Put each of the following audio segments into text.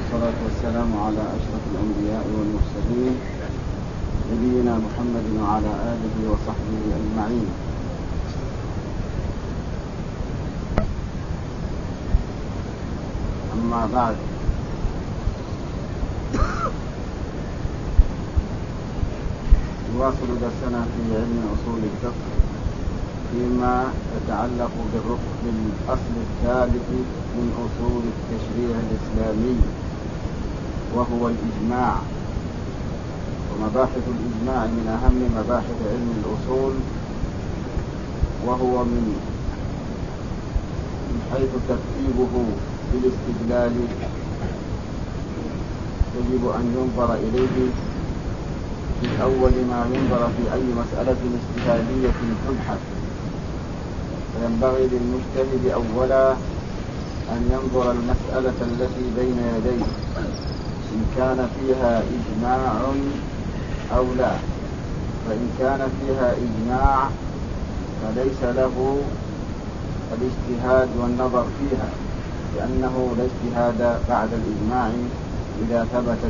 والصلاة والسلام على أشرف الأنبياء والمرسلين نبينا محمد وعلى آله وصحبه أجمعين. أما بعد، نواصل درسنا في علم أصول الفقه فيما يتعلق بالأصل الثالث من أصول التشريع الإسلامي، وهو الإجماع. ومباحث الإجماع من أهم مباحث علم الأصول، وهو من حيث ترتيبه بالاستدلال يجب أن ينظر إليه في أول ما ينظر في أي مسألة اجتهادية تبحث، فينبغي للمجتهد أولا أن ينظر المسألة التي بين يديه إن كان فيها إجماع أو لا. فإن كان فيها إجماع فليس له الاجتهاد والنظر فيها، لأنه لا اجتهاد بعد الإجماع إذا ثبت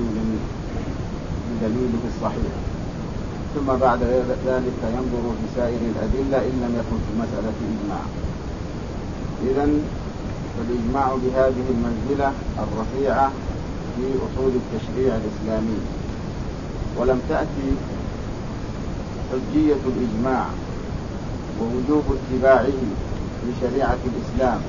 بدليله الصحيح. ثم بعد ذلك ينظر في سائر الأدلة إن لم يكن في المسألة إجماع. إذن فالإجماع بهذه المنزلة الرفيعة في أصول التشريع الإسلامي. ولم تأتي حجية الإجماع ووجوب اتباعه لشريعة الإسلام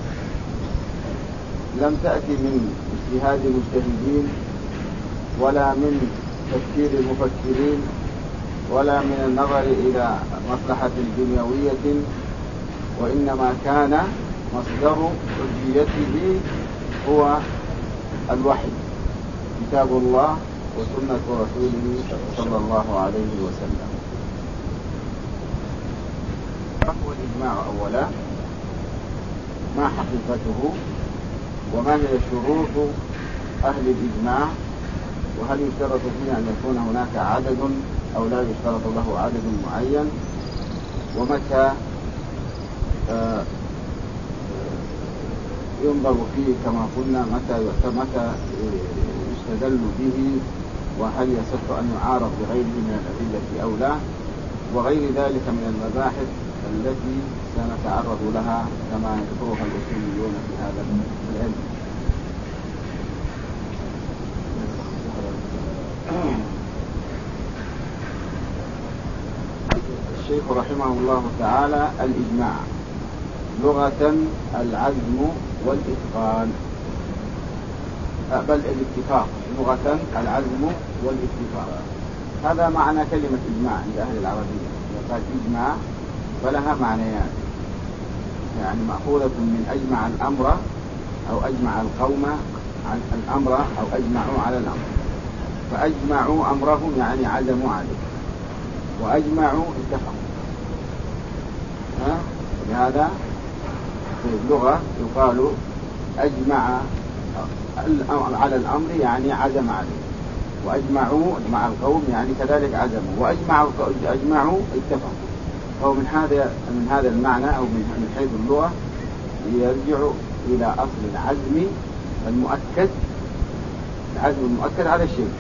لم تأتي من اجتهاد المجتهدين، ولا من تفكير المفكرين، ولا من النظر إلى مصلحة دنيوية، وإنما كان مصدر حجيته هو الوحي، كتاب الله وسنة رسوله صلى الله عليه وسلم. فهو الإجماع أولا، ما حقيقته، وما هي شروط أهل الإجماع، وهل يشترط فيه أن يكون هناك عدد أو لا يشترط له عدد معين، ومتى ينظر فيه كما قلنا، متى يستدل به، وهل يصح أن يعارض بغيره من الأدلة أو لا، وغير ذلك من المباحث التي سنتعرض لها كما يذكرها الأصوليون في هذا العلم. الشيخ رحمه الله تعالى: الإجماع لغة العزم والإتقان، بل الاتفاق، لغة العزم والاتفاق. هذا معنى كلمة إجماع عند أهل العربية. قال إجماع فلها معنيان، يعني مأخوذة من أجمع الأمر أو أجمع القوم عن الأمر أو أجمعوا على الأمر. فأجمعوا أمرهم يعني عزموا عليه، وأجمعوا اتفقوا. لهذا في اللغة يقال أجمع على الأمر يعني عزم عليه، وأجمعوا مع القوم يعني كذلك عزموا، وأجمعوا اتفقوا. فهو من هذا المعنى أو من حيث اللغة يرجع إلى أصل العزم المؤكد، العزم المؤكد على الشيء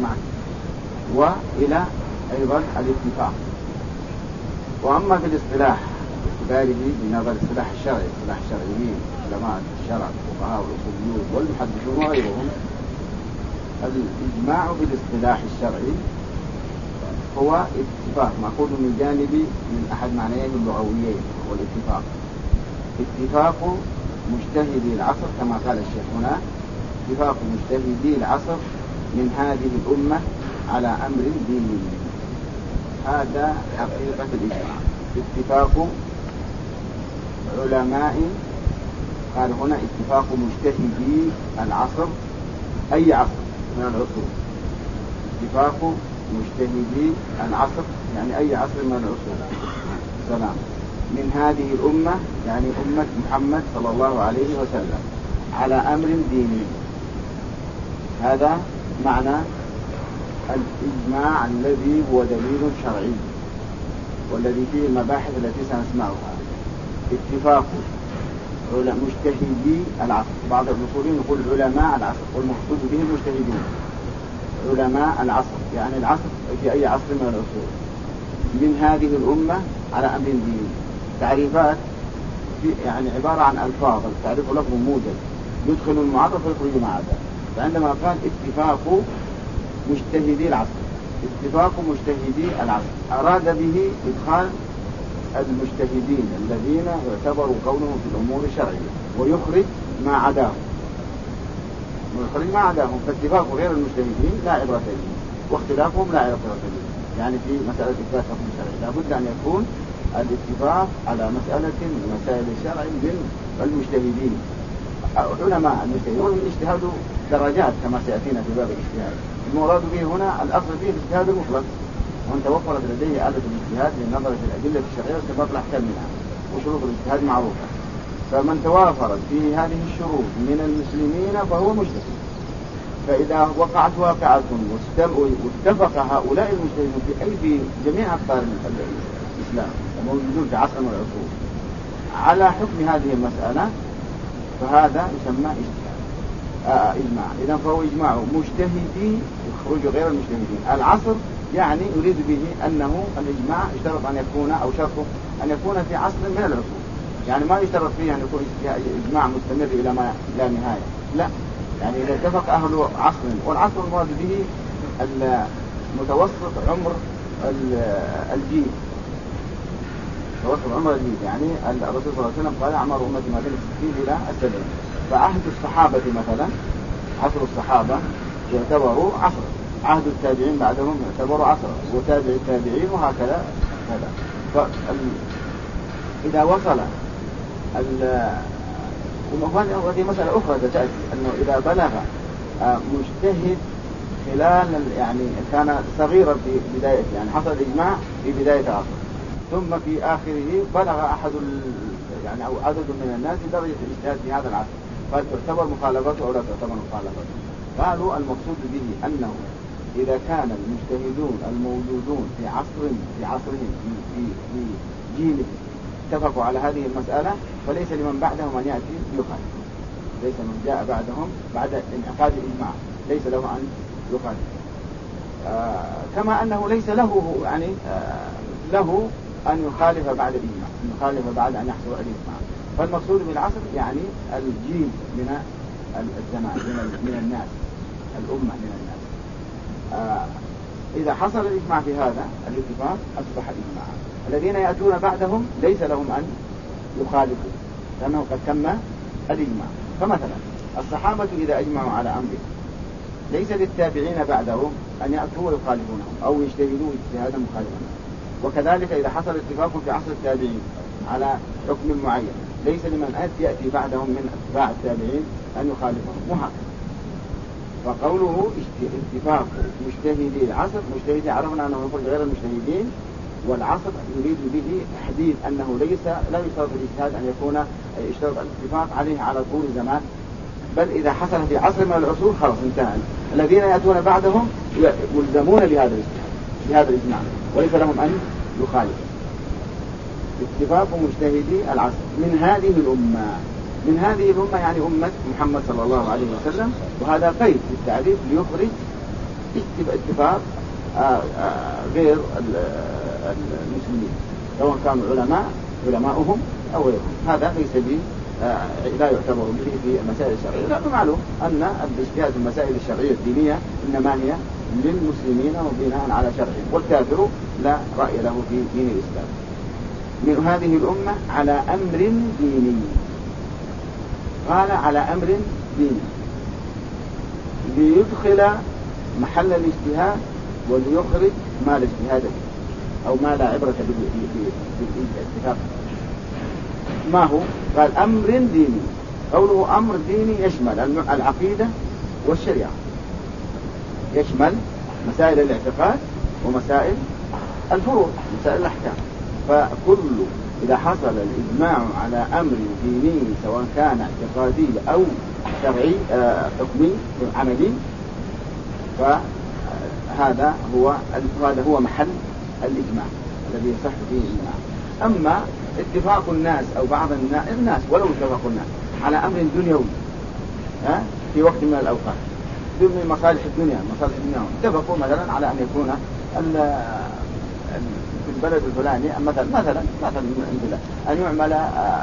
وإلى أيضا الاتفاق. وأما في الاصطلاح باعتباره بنظر اصطلاح الشرعي، اصطلاح الشرعيين علماء الشرع الفقهاء والأصوليون والمحدثون وغيرهم، الإجماع بالاصطلاح الشرعي هو اتفاق مأخوذ من جانب من أحد معنيين اللغويين، هو الاتفاق. اتفاق مجتهدي العصر كما قال الشيخ هنا، اتفاق مجتهدي العصر من هذه الأمة على أمر ديني. هذا حقيقة الإجماع، اتفاق علماء، قال هنا اتفاق مجتهدي العصر، أي عصر من العصور. اتفاق مجتهدي العصر يعني أي عصر من العصور. سلام. من هذه الأمة يعني أمة محمد صلى الله عليه وسلم على أمر ديني. هذا معنى الإجماع الذي هو دليل مجتهدي العصر. بعض الأصوليين يقول علماء العصر، والمقصود به المجتهدون علماء العصر، يعني العصر في أي عصر من العصور، من هذه الأمة على أمر ديني. تعريفات يعني عبارة عن ألفاظ، تعريف لفظ موجز يدخل المعرف ويخرج ما عدا. فعندما قال اتفاق مجتهدي العصر، اتفاق مجتهدي العصر أراد به إدخال المجتهدين الذين يعتبروا قولهم في الأمور الشرعية ويخرج ما عداهم، فاتفاق غير المجتهدين لا عبرة به، واختلافهم لا عبرة به. يعني في مسألة إثبات حكم الشرعي لابد أن يكون الاتفاق على مسألة من مسائل الشرع من المجتهدين علماء المجتهدين. والاجتهاد درجات كما سيأتينا في باب الاجتهاد. المراد به هنا الأصل فيه الاجتهاد المطلق، وأن توفرت لديه آلة الاجتهاد للنظر في الأدلة الشرعية واستنباط الأحكام منها، وشروط الاجتهاد معروفة. فمن توافرت فيه هذه الشروط من المسلمين فهو مجتهد. فإذا وقعت واقعة واتفق هؤلاء المجتهدون في جميع أقطار الإسلام وموجودون في عصر من العصور على حكم هذه المسألة، فهذا يسمى إجماع. إذن فهو إجماع مجتهدي يخرج غير المجتهدين. العصر يعني يريد به أنه الإجماع اشترط أن يكون أو شرطه أن يكون في عصر من العصور، يعني ما يشترط فيه أن يكون إجماع مستمر إلى ما لا نهاية، لا، يعني إذا اتفق أهل عصر، والعصر المراد به متوسط عمر الجيل، متوسط عمر الجيل. يعني الرسول صلى الله عليه وسلم قال أعمار أمتي ما بين 60 إلى 70. فعهد الصحابة مثلا، عصر الصحابة يعتبر عصر، عهد التابعين بعدهم يعتبر عصر، وتابع التابعين وهكذا. إذا وصل وهذه مسألة أخرى تأتي، أنه إذا بلغ مجتهد خلال يعني كان صغيرا في بداية، يعني حصل الإجماع في بداية عصر، ثم في آخره بلغ أحد يعني أو عدد من الناس درجة الاجتهاد في هذا العصر، قد تعتبر مخالفته أو لا تعتبر مخالفته. قالوا المقصود به أنه إذا كان المجتهدون الموجودون في عصرهم في جيلهم اتفقوا على هذه المسألة، فليس لمن بعدهم أن يأتي يخالف. ليس من جاء بعدهم بعد انعقاد الإجماع ليس له أن يخالف. كما أنه ليس له يعني له أن يخالف بعد الإجماع، أن يخالف بعد أن يحصل الإجماع. فالمقصود بالعصر يعني الجيل من الزمان من الناس، الأمة من الناس. إذا حصل الإجماع في هذا الاتفاق أصبح إجماعا. الذين يأتون بعدهم ليس لهم أن يخالفوا لأنه قد تم الإجماع. فمثلا الصحابة إذا أجمعوا على أمر ليس للتابعين بعدهم أن يأتوا ويخالفونهم أو يجتهدوا اجتهادا مخالفا. وكذلك إذا حصل اتفاق في عصر التابعين على حكم معين ليس لمن يأتي بعدهم من أتباع التابعين أن يخالفهم، وهكذا. فقوله اتفاق مجتهدي العصر، مجتهدي عرفنا أنه يخرج غير المجتهدين، والعصر يريد به تحديد أنه لا يشترط الاجتهاد أن يكون يشترط الاتفاق عليه على طول الزمان، بل إذا حصل في عصر من العصور خلاص انتهى. الذين يأتون بعدهم ملزمون بهذا الاجتهاد بهذا الإجماع وليس لهم أن يخالفوا. اتفاق مجتهدي العصر من هذه الأمة، من هذه الأمة يعني أمة محمد صلى الله عليه وسلم، وهذا قيد في التعريف ليخرج اتفاق غير المسلمين سواء كانوا علماؤهم أو غيرهم. هذا ليس به لا يعتبر به في المسائل الشرعية. لا، معلوم أن الاجتهاد في المسائل الشرعية الدينية إنما هي للمسلمين وبناء على شرعهم، والكافر لا رأي له في دين الإسلام. من هذه الأمة على أمر ديني، قال على أمر ديني ليدخل محل الاجتهاد وليخرج ما الاجتهاد فيه أو ما لا عبرة بالاتفاق. ما هو؟ قال أمر ديني. قوله أمر ديني يشمل العقيدة والشريعة، يشمل مسائل الاعتقاد ومسائل الفروع، مسائل الأحكام. فكل إذا حصل الإجماع على أمر ديني سواء كان اعتقادي أو شرعي حكمي عملي، فهذا هو محل الإجماع الذي يصح فيه الإجماع. أما اتفاق الناس أو بعض الناس ولو اتفاق الناس على أمر دنيوي في وقت من الأوقات من مصالح الدنيا اتفقوا مثلا على أن يكون في البلد الفلاني مثلا أن يعمل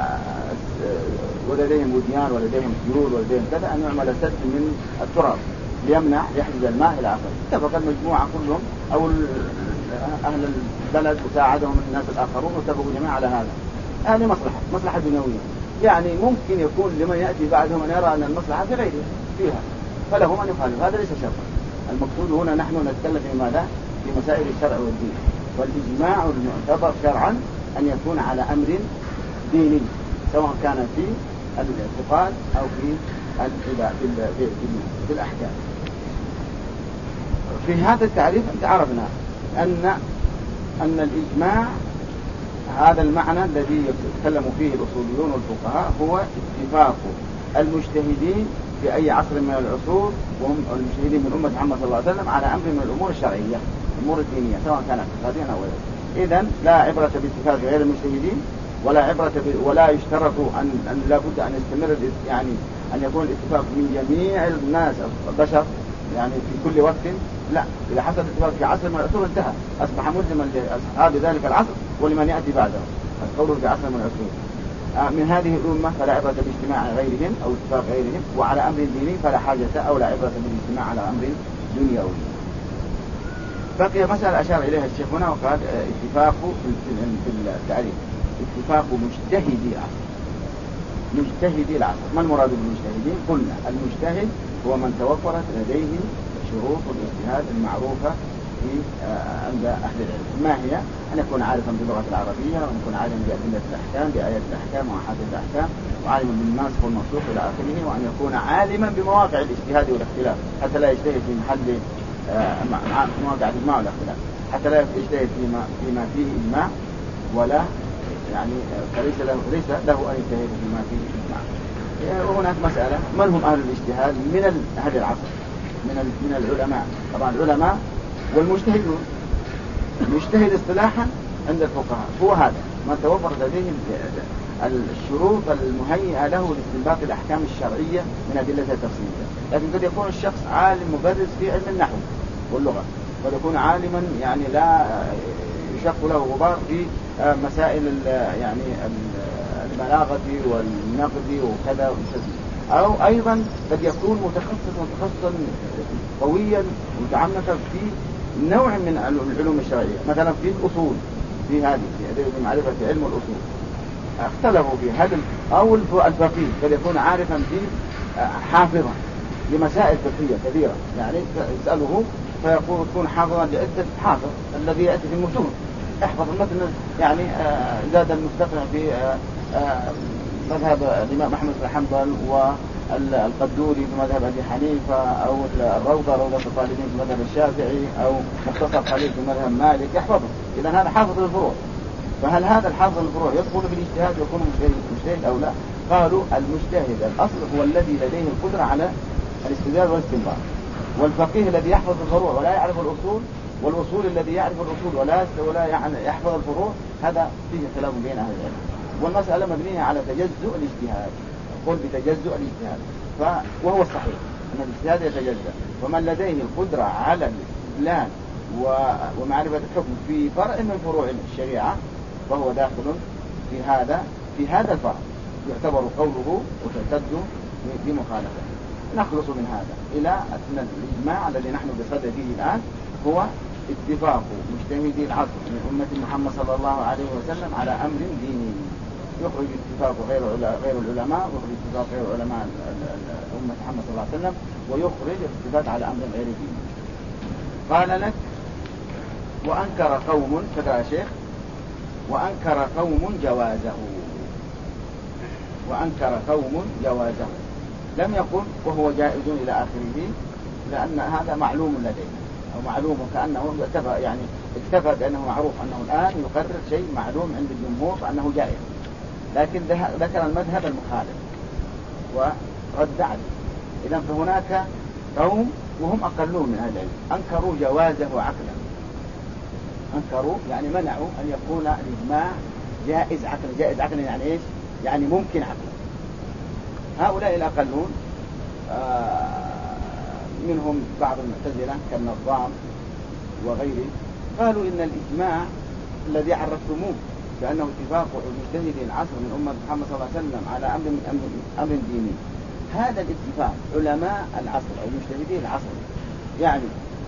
ولديهم وديان ولديهم سيول ولديهم كذا أن يعمل سد من التراب ليمنع يحجز الماء إلى آخره. اتفق المجموعة كلهم أو أهل البلد وساعدهم الناس الآخرون واتفقوا جميعا على هذا. هذه مصلحة دنيوية، يعني ممكن يكون لمن يأتي بعدهم أن يرى أن المصلحة في غيره فيها فلهم أن يخالف. هذا ليس شرطا. المقصود هنا نحن نتكلم في ماذا؟ في مسائل الشرع والدين، والإجماع المعتبر شرعا أن يكون على أمر ديني سواء كان في الاعتقاد أو في الأحكام. في هذا التعريف أنت عرفنا أن الإجماع هذا المعنى الذي يتكلم فيه الأصوليون والفقهاء هو اتفاق المجتهدين في أي عصر من العصور وهم المجتهدين من أمة محمد صلى الله عليه وسلم على أمر من الأمور الشرعية الأمور الدينية سواء كانت اقتصاديا أو غيره. إذن لا عبرة باتفاق غير المجتهدين ولا يشترط أن لا بد أن يستمر يعني أن يكون الاتفاق من جميع الناس البشر يعني في كل وقت. لا، إذا حصل الاتفاق في عصر من العصور انتهى، أصبح ملزما لأصحاب ذلك العصر ولمن يأتي بعده. القول في عصر من العصور من هذه الأمة فلا عبرة باجتماع غيرهم أو اتفاق غيرهم، وعلى أمر ديني فلا حاجة أو لا عبرة بالاجتماع على أمر دنيوي. بقي مسألة أشار إليها الشيخ هنا وقال اتفاق في التعريف اتفاق مجتهدي العصر. ما المراد بالمجتهدين؟ قلنا المجتهد هو من توفرت لديه شروط الاجتهاد المعروفة عند أهل العلم. ما هي؟ أن يكون عارفا باللغة العربية، وأن يكون عالما بأدلة الأحكام بآيات الأحكام وأحاديث الأحكام، وعالما بالناسخ والمنسوخ إلى آخره، وأن يكون عالما بمواقع الاجتهاد والاختلاف حتى لا يجتهد في محل مواقع الإجماع والاختلاف، حتى لا يجتهد فيما فيه إجماع ولا يعني فليس له أن يجتهد فيما فيه إجماع. وهناك مسألة من هم أهل الاجتهاد من أهل العصر من العلماء. طبعا العلماء والمجتهدون. المجتهد اصطلاحا عند الفقهاء هو هذا من توفر لديه الشروط المهيئة له لاستنباط الأحكام الشرعية من أدلتها التفصيلية. لكن قد يكون الشخص عالم مدرس في علم النحو واللغة، قد يكون عالما يعني لا يشق له غبار في مسائل يعني البلاغة والنقد وكذا وكذا، أو أيضا قد يكون متخصصا قويا متعمقا في نوع من العلوم الشرعية، مثلا في الأصول في معرفة علم الأصول اختلفوا في هذا، أو الفقيه قد يكون عارفا في حافظا لمسائل فقهية كثيرة، يعني يسأله فيقول تكون حافظا لعدة حافظ الذي يأتي في المتون احفظ المتن، يعني زاد المستقنع في مذهب الإمام أحمد بن حنبل والقدوري في مذهب أبي حنيفة، أو روضة الطالبين في مذهب الشافعي، أو مختصر خليل في مذهب مالك يحفظه. إذا هذا حافظ للفروع. فهل هذا الحافظ للفروع يدخل في الاجتهاد ويكون مجتهد أو لا؟ قالوا المجتهد الأصل هو الذي لديه القدرة على الاستدلال والاستنباط، والفقيه الذي يحفظ الفروع ولا يعرف الأصول، والأصول الذي يعرف الأصول ولا يحفظ الفروع، هذا فيه خلاف بين أهل العلم. والمسألة مبنية على تجزؤ الاجتهاد، قل بتجزؤ الاجتهاد، وهو الصحيح أن الاجتهاد يتجزأ. ومن لديه القدرة على الاستدلال ومعرفة الحكم في فرع من فروع الشريعة فهو داخل في هذا الفرع، يعتبر قوله وتعتد بمخالفة. نخلص من هذا إلى أن الإجماع الذي نحن بصدد فيه الآن هو اتفاق مجتهدي العصر من أمة محمد صلى الله عليه وسلم على أمر ديني، يخرج اتفاق غير العلماء، ويخرج اتفاق غير علماء أمة محمد صلى الله عليه وسلم، ويخرج الاتفاق على أمر غير ديني. قال لك وأنكر قوم كذا يا شيخ، وأنكر قوم جوازه، لم يقل وهو جائز إلى آخره، لأن هذا معلوم لدينا أو معلوم كأنه اكتفى بأنه معروف أنه الآن يقرر شيء معلوم عند الجمهور أنه جائز، لكن ذكر المذهب المخالف ورد عليه. إذن فهناك قوم وهم أقلون من أهل العلم أنكروا جوازه عقلا، أنكروا يعني منعوا أن يكون الإجماع جائز عقلا. جائز عقلا يعني إيش؟ يعني ممكن عقلا. هؤلاء الأقلون منهم بعض المعتزلة كالنظام وغيره قالوا إن الإجماع الذي عرفتموه بأنه اتفاق مجتهدي العصر من أمة محمد صلى الله عليه وسلم على أمر ديني، هذا الاتفاق علماء العصر أو مجتهدي العصر، يعني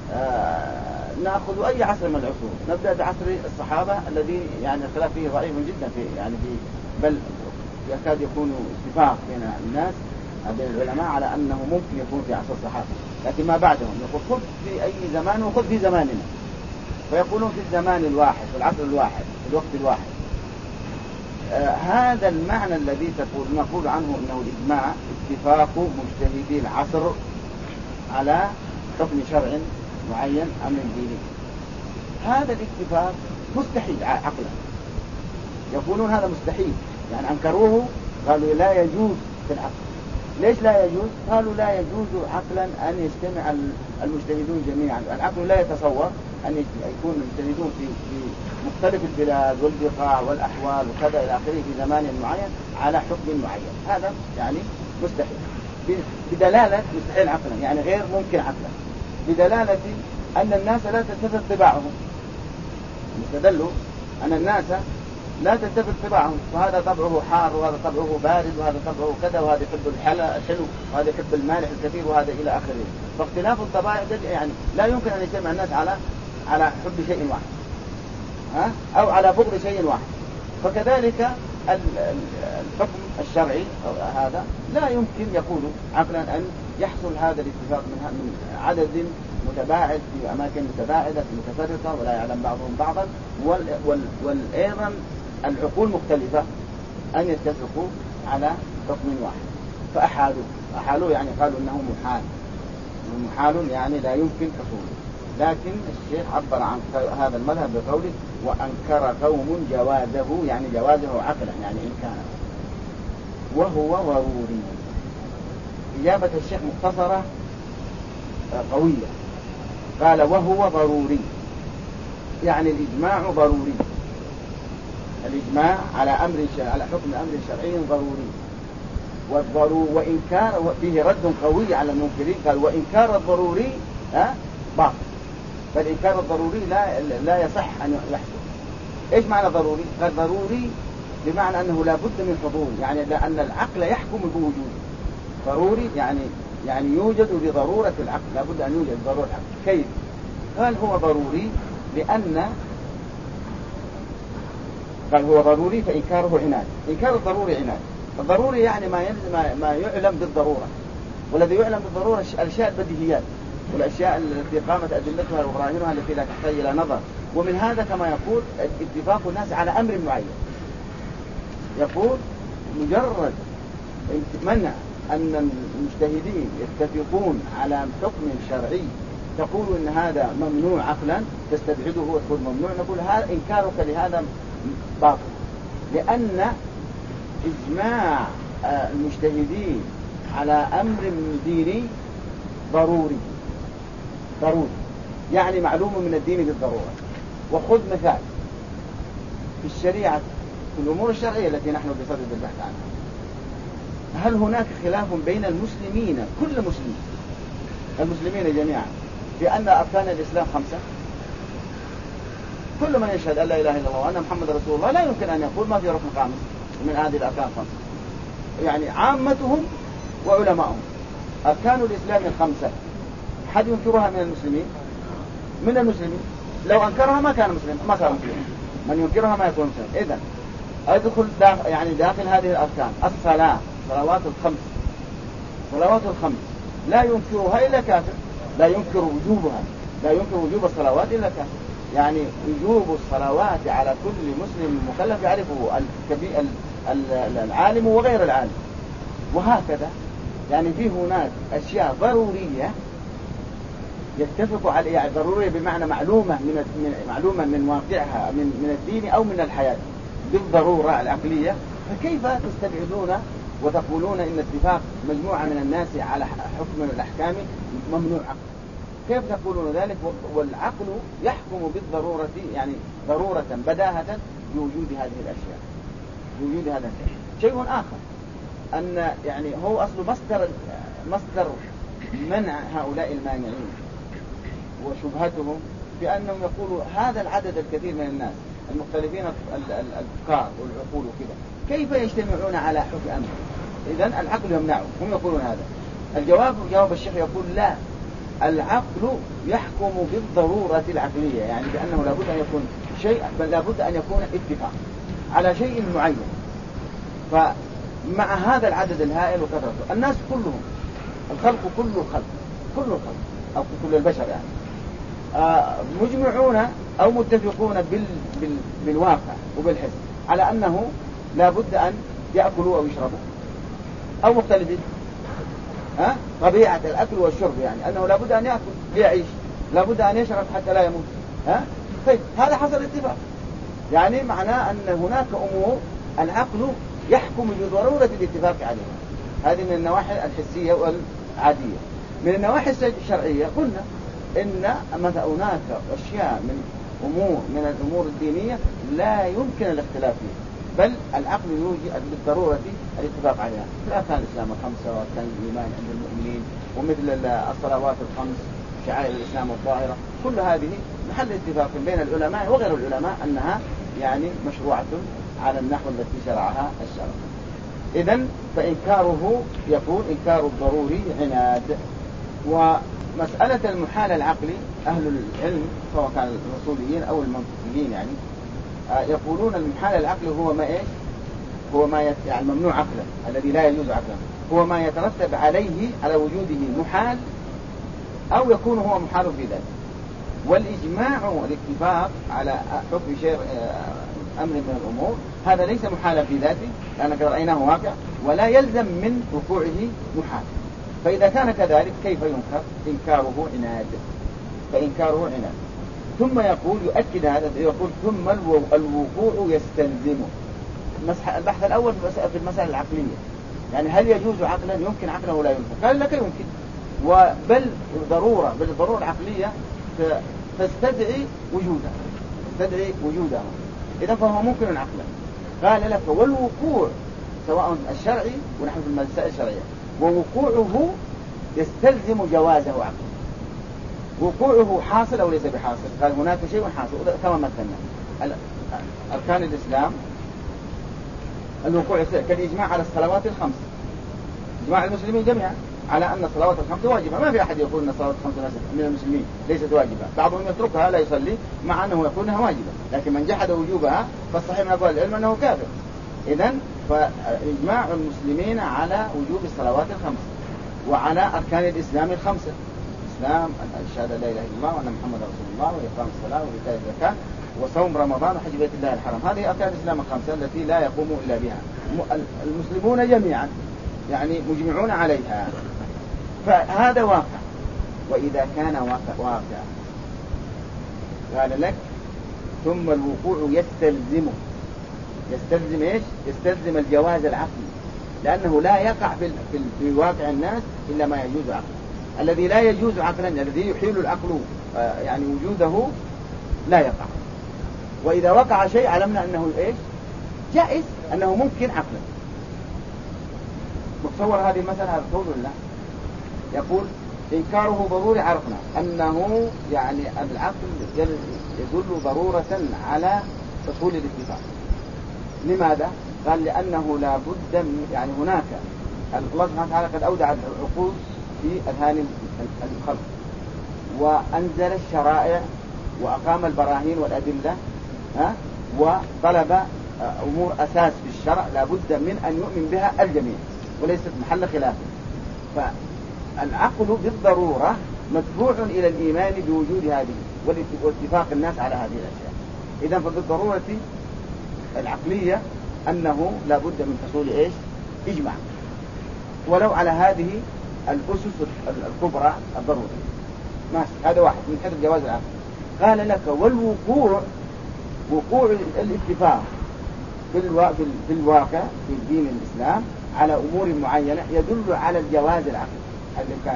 نأخذ أي عصر من العصور، نبدأ بعصر الصحابة الذي يعني الخلاف فيه ضعيف جدا بل يكاد يكون اتفاق بين الناس بين العلماء على أنه ممكن يكون في عصر الصحابة، لكن ما بعدهم يقول خذ في أي زمان وخذ في زماننا، فيقولون في الزمان الواحد في العصر الواحد في الوقت الواحد. هذا المعنى الذي نقول عنه أنه الإجماع اتفاق مجتهدي العصر على حكم شرع معين أمر ديني، هذا الاتفاق مستحيل عقلا. يقولون هذا مستحيل، يعني أنكروه، قالوا لا يجوز في العقل. ليش لا يجوز؟ قالوا لا يجوز عقلا أن يجتمع المجتهدون جميعا. العقل لا يتصور أن يكون المجتهدون في مختلف البلاد والبقاع والأحوال وكذا إلى آخره في زمان معين على حكم معين، هذا يعني مستحيل. بدلالة مستحيل عقلا يعني غير ممكن عقلا، بدلالة أن الناس لا تتفق طباعهم. استدلوا أن الناس لا تتفق طباعهم، وهذا طبعه حار وهذا طبعه بارد وهذا طبعه كذا، وهذا يحب الحلو وهذا يحب المالح الكثير وهذا إلى آخره. فاختلاف الطبائع يعني لا يمكن أن يجتمع الناس على حب شيء واحد أو على بغض شيء واحد. فكذلك الحكم الشرعي هذا لا يمكن يكون عقلا أن يحصل هذا الاتفاق من عدد متباعد في أماكن متباعدة متفرقة ولا يعلم بعضهم بعضا، والأيضا العقول مختلفة أن يتفقوا على حكم واحد. فأحالوا يعني قالوا إنه محال يعني لا يمكن حصوله. لكن الشيخ عبر عن هذا المذهب بقوله وأنكر قوم جوازه، يعني جوازه عقلا يعني إمكانه، وهو ضروري. إجابة الشيخ مختصرة قوية، قال وهو ضروري يعني الإجماع ضروري، الإجماع على حكم أمر شرعي ضروري. وإنكار فيه رد قوي على المنكرين، قال وإنكار الضروري باطل، فالإنكار الضروري لا يصح أن يحصل. إيش معنى ضروري؟ قال ضروري بمعنى أنه لا بد من حضور، يعني لأن العقل يحكم بوجوده. ضروري يعني يوجد بضرورة العقل، لا بد أن يوجد بضرورة العقل. كيف؟ قال هو ضروري قال هو ضروري فإنكاره عناد. إنكار الضروري عناد. الضروري يعني ما يعلم بالضرورة، والذي يعلم بالضرورة الأشياء البديهيات والأشياء التي قامت أدلتها وبراهينها التي لا تحتاج إلى نظر. ومن هذا كما يقول اتفاق الناس على أمر معين، يقول مجرد منع أن المجتهدين يتفقون على حكم شرعي تقول إن هذا ممنوع عقلا تستبعده وتقول ممنوع، نقول إنكارك لهذا باطل، لأن إجماع المجتهدين على أمر ديني ضروري يعني معلوم من الدين بالضرورة. وخذ مثال في الشريعة في الأمور الشرعية التي نحن بصدد البحث عنها، هل هناك خلاف بين المسلمين كل مسلم المسلمين جميعا بأن أركان الإسلام 5؟ كل من يشهد أن لا إله إلا الله وأن محمد رسول الله لا يمكن أن يقول ما في ركن خامس من هذه الأركان 5، يعني عامتهم وعلمائهم أركان الإسلام 5. حد ينكرها من المسلمين؟ من المسلمين لو أنكرها ما كان مسلم، ما صار مسلم. من ينكرها ما يكون مسلم. إذن أدخل داخل هذه الأركان الصلاة، صلوات الخمس لا ينكرها إلا كافر، لا ينكر وجوب الصلوات إلا كافر. يعني وجوب الصلوات على كل مسلم مكلف يعرفه العالم وغير العالم. وهكذا يعني في هناك أشياء ضرورية يتفق على، يعني ضرورية بمعنى معلومة من واقعها من الدين أو من الحياة بالضرورة العقلية، فكيف تستبعدون وتقولون إن اتفاق مجموعة من الناس على حكم الأحكام ممنوع عقل؟ كيف تقولون ذلك والعقل يحكم بالضرورة، يعني ضرورة بداهة بوجود هذه الأشياء، بوجود هذا الشيء. شيء آخر أن يعني هو أصل مصدر منع هؤلاء المانعين وشبهتهم بأنهم يقولوا هذا العدد الكثير من الناس المختلفين الأفكار والعقول وكذا كيف يجتمعون على حكم أمر؟ إذن العقل يمنعه، هم يقولون هذا. جواب الشيخ يقول لا، العقل يحكم بالضرورة العقلية، يعني بأنه لابد أن يكون شيء، بل لابد أن يكون اتفاق على شيء معين. فمع هذا العدد الهائل وكثرته الناس كلهم، الخلق كل الخلق أو كل البشر يعني مجمعون أو متفقون بالواقع وبالحس على أنه لابد أن يأكلوا أو يشربوا، أو مختلفين طبيعة الأكل والشرب، يعني أنه لابد أن يأكل ليعيش، لابد أن يشرب حتى لا يموت. طيب هذا حصل اتفاق، يعني معناه أن هناك أمور العقل يحكم بضرورة الاتفاق عليها. هذه من النواحي الحسية والعادية. من النواحي الشرعية قلنا إن مثلا هناك أشياء من الأمور الدينية لا يمكن الاختلاف فيها، بل العقل يوجد بالضرورة الاتفاق عليها. أركان الإسلام الخمسة وأركان الإيمان عند المؤمنين، ومثل الصلوات الخمس، شعائر الإسلام الظاهرة، كل هذه محل اتفاق بين العلماء وغير العلماء أنها يعني مشروعة على النحو التي شرعها الشرع. إذن فإنكاره يكون إنكار الضروري عناد. ومسألة المحال العقلي أهل العلم سواء كان الرسوليين أو المنطقيين يعني يقولون المحال العقلي هو ما إيش؟ هو ما يعني الممنوع عقلا الذي لا يجوز عقلا، هو ما يترتب عليه على وجوده محال أو يكون هو محال في ذاته. والإجماع والاتفاق على حكم شيء أمر من الأمور هذا ليس محالا في ذاته لأنك رأيناه واقع، ولا يلزم من وقوعه محال. فإذا كان كذلك كيف ينكر؟ إنكاره عناد، فإنكاره عناد. ثم يقول يؤكد هذا، يقول ثم الوقوع يستلزمه. البحث الأول في المسألة العقلية، يعني هل يجوز عقلا؟ يمكن عقلا ولا يمكن؟ قال لك يمكن، وبل بالضرورة العقلية تستدعي وجودها، إذا فهو ممكن عقلا. قال لك والوقوع سواء الشرعي ونحن في المسائل الشرعية، ووقوعه يستلزم جوازه عقلا. وقوعه حاصل أو ليس بحاصل؟ قال هناك شيء حاصل كما مثلنا أركان الإسلام الوقوع كالإجماع على الصلوات الخمس، إجماع المسلمين جميعا على أن الصلوات الخمس واجبة. ما في أحد يقول أن الصلوات الخمس من المسلمين ليست واجبة، بعضهم يتركها لا يصلي مع أنه يقول أنها واجبة، لكن من جحد وجوبها فالصحيح من أقوال العلم أنه كافر. إذن فإجماع المسلمين على وجوب الصلوات الخمس وعلى أركان الإسلام الخمسة، الإسلام الشهادة لا إله إلا الله وأن محمد رسول الله وإقام الصلاة وإيتاء الزكاة وصوم رمضان وحج بيت الله الحرام. هذه أركان الإسلام الخمسة التي لا يقوم إلا بها المسلمون جميعا، يعني مجمعون عليها. فهذا واقع. وإذا كان واقع قال لك ثم الوقوع يستلزم إيش؟ يستلزم الجواز العقلي، لأنه لا يقع في واقع الناس إلا ما يجوز عقلا. الذي لا يجوز عقلا الذي يحيل العقل يعني وجوده لا يقع. وإذا وقع شيء علمنا أنه إيش؟ جائز، أنه ممكن عقلا. متصور هذه المسألة هذا قول الله. يقول إنكاره ضروري، عرفنا أنه يعني العقل يدل ضرورة على حصول الاتفاق. لماذا؟ قال لأنه لا بد يعني هناك الله سبحانه وتعالى قد أودع العقول في أذهان الخلق وأنزل الشرائع وأقام البراهين والأدلة وطلب أمور أساس في الشرع لا بد من أن يؤمن بها الجميع وليست محل خلاف. فالعقل بالضرورة مدفوع إلى الإيمان بوجود هذه واتفاق الناس على هذه الأشياء. إذن فبالضرورة العقلية أنه لا بد من حصول إيش؟ إجماع، ولو على هذه الأسس الكبرى الضرورية. ماشي، هذا واحد من حيث جواز العقل. قال لك والوقوع وقوع الاتفاق في الواقع في دين الإسلام على أمور معينة يدل على الجواز العقلي، على الإمكان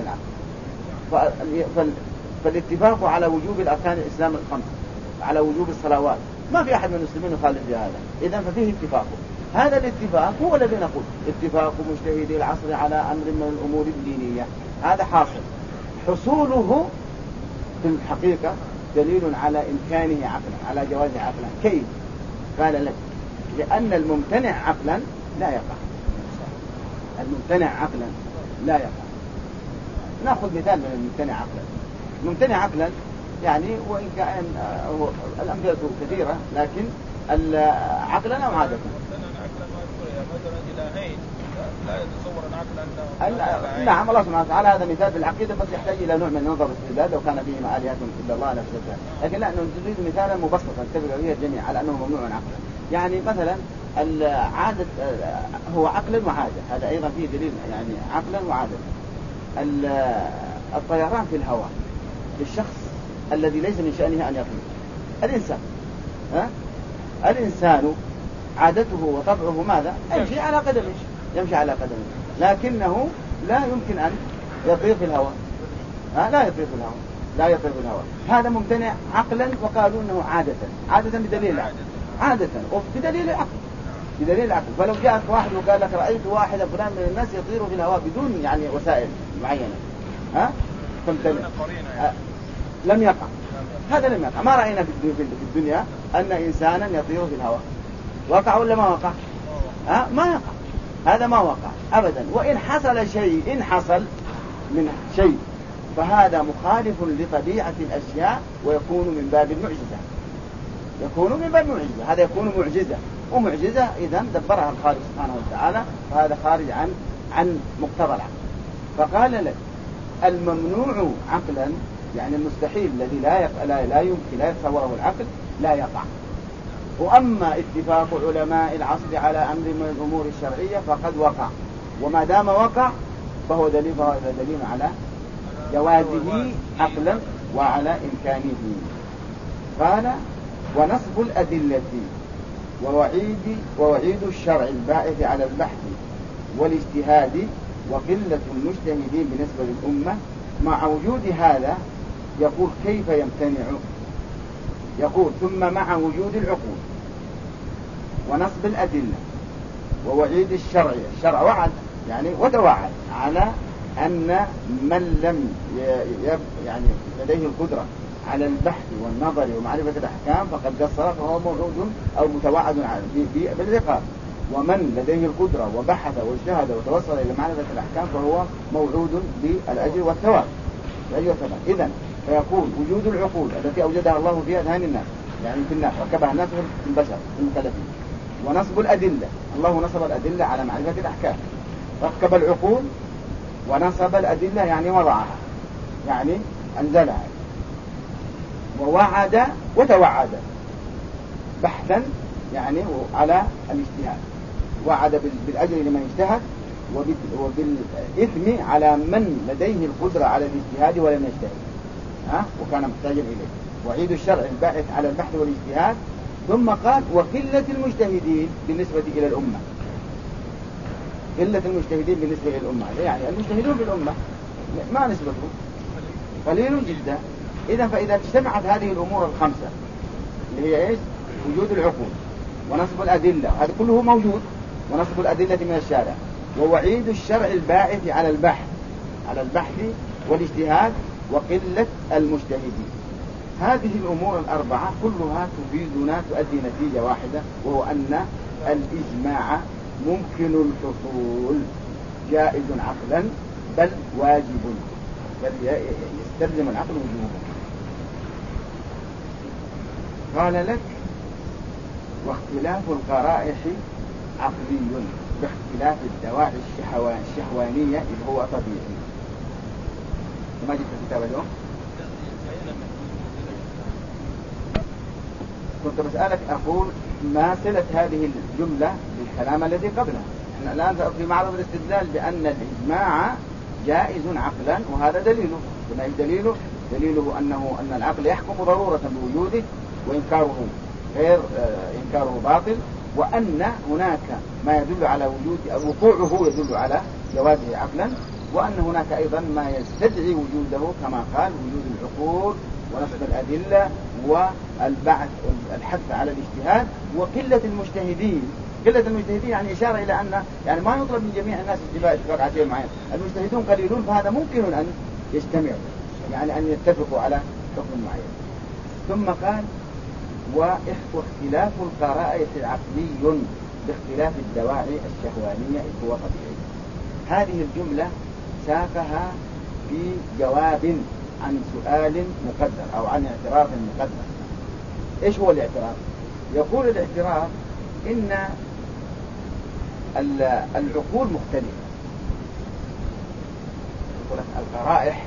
العقلي. فالاتفاق على وجوب الأركان الإسلام الخمس، على وجوب الصلوات، ما في أحد من المسلمين يخالف في هذا. إذن ففيه اتفاق. هذا الاتفاق هو الذي نقول اتفاق مجتهدي العصر على أمر من الأمور الدينية، هذا حاصل. حصوله في الحقيقة دليل على إمكانه عقلا، على جوازه عقلا. كيف؟ قال لك لأن الممتنع عقلا لا يقع. الممتنع عقلا لا يقع. نأخذ مثال من الممتنع عقلا. الممتنع عقلا يعني وإن كان الأمثلة كثيرة لكن عقلا أو عادة. لا يتصور العقل نعم الله سبحانه وتعالى هذا مثال في العقيدة بس يحتاج إلى نوع من النظر استدلال لو كان فيهما آلهة إلا الله نفسها، لكن لا نريد مثالا مبسطا تتفق عليه الجميع على أنه ممنوع عقلا. يعني مثلا العادة هو عقلا وعادة، هذا أيضا فيه دليل يعني عقلا وعادة. الطيران في الهواء للشخص الذي ليس من شأنه أن يطير، الإنسان الإنسان عادته وطبعه ماذا؟ يمشي على قدمه، يمشي على قدمه، لكنه لا يمكن أن يطير في الهواء. لا يطير في الهواء، لا يطير في الهواء. هذا ممتنع عقلا وقالوا أنه عادة بدليل العقل، عادة وبدليل العقل، بدليل العقل. فلو جاءك واحد وقال لك رأيت واحدا فلان من الناس يطير في الهواء بدون يعني وسائل معينة، تمتنع. لم يقع، هذا لم يقع. ما رأينا في الدنيا أن إنسانا يطير في الهواء. وقع ولا ما وقع؟ ما يقع، هذا ما وقع أبدا. وإن حصل شيء، إن حصل من شيء فهذا مخالف لطبيعة الأشياء ويكون من باب المعجزة، يكون من باب المعجزة. هذا يكون معجزة، ومعجزة إذن دبرها الخالق سبحانه وتعالى، فهذا خارج عن مقتضى العقل. فقال لك الممنوع عقلا يعني المستحيل الذي لا يمكن لا يتصوره العقل لا يقع. وأما اتفاق علماء العصر على أمر من الأمور الشرعية فقد وقع، وما دام وقع فهو دليل على جوازه عقلا وعلى إمكانه. قال ونصب الأدلة ووعيد الشرع الباعث على البحث والاجتهاد وقلة المجتهدين بالنسبة للأمة مع وجود هذا يقول كيف يمتنع؟ يقول ثم مع وجود العقول ونصب الأدلة ووعيد الشرع وعد يعني وتوعد على أن من لم يعني لديه القدرة على البحث والنظر ومعرفة الأحكام فقد قصر فهو موعود أو متوعد بالعقاب، ومن لديه القدرة وبحث واجتهد وتوصل إلى معرفة الأحكام فهو موعود بالأجر والثواب. إذن فيقول وجود العقول التي أوجدها الله في أذهان الناس يعني في الناس ركبها الناس في البشر المكلفين، ونصب الأدلة الله نصب الأدلة على معرفة الأحكام، ركب العقول ونصب الأدلة يعني وضعها يعني أنزلها، ووعد وتوعد بحثا يعني على الاجتهاد، وعد بالأجر لمن اجتهد وبالإثم على من لديه القدرة على الاجتهاد ولم يجتهد وكان محتاجا إليه. وعيد الشرع الباعث على البحث والاجتهاد. ثم قال وقلة المجتهدين بالنسبة إلى الأمة، قلة المجتهدين بالنسبة إلى الأمة يعني المجتهدون بالأمة ما نسبته قليل جدا. إذا فإذا اجتمعت هذه الأمور الخمسة اللي هي إيش؟ وجود العقول ونصب الأدلة، هذا كله موجود، ونصب الأدلة من الشارع، ووعيد الشرع الباعث على البحث والاجتهاد وقلة المجتهدين. هذه الأمور الأربعة كلها تفيدنا تؤدي نتيجة واحدة، وهو أن الإجماع ممكن الحصول جائز عقلا بل واجب، بل يستلزم العقل وجوبه. قال لك واختلاف القرائح عقلي باختلاف الدواعي الشهوانية اللي هو طبيعي. وما جبت الكتاب اليوم؟ كنت بسألك أقول ما صلة هذه الجملة بالكلام الذي قبله. احنا الآن في معرض الاستدلال بأن الإجماع جائز عقلا، وهذا دليله. بما دليله أن العقل يحكم ضرورة بوجوده وإنكاره غير إنكاره باطل، وأن هناك ما يدل على وجود وقوعه يدل على جوازه عقلا، وأن هناك أيضا ما يستدعي وجوده كما قال وجود العقول ونصب الأدلة والبعث الحث على الاجتهاد وقلة المجتهدين. قلة المجتهدين يعني إشارة إلى أن يعني ما يطلب من جميع الناس اتباع على شيء معين، المجتهدون قليلون، فهذا ممكن أن يجتمعوا يعني أن يتفقوا على حكم معين. ثم قال واختلاف القرائح عقلي باختلاف الدواعي الشهوانية إذ هو طبيعي. هذه الجملة ساقها في جواب عن سؤال مقدر أو عن اعتراف مقدر. إيش هو الاعتراف؟ يقول الاعتراف إن العقول مختلفة. يقول القرائح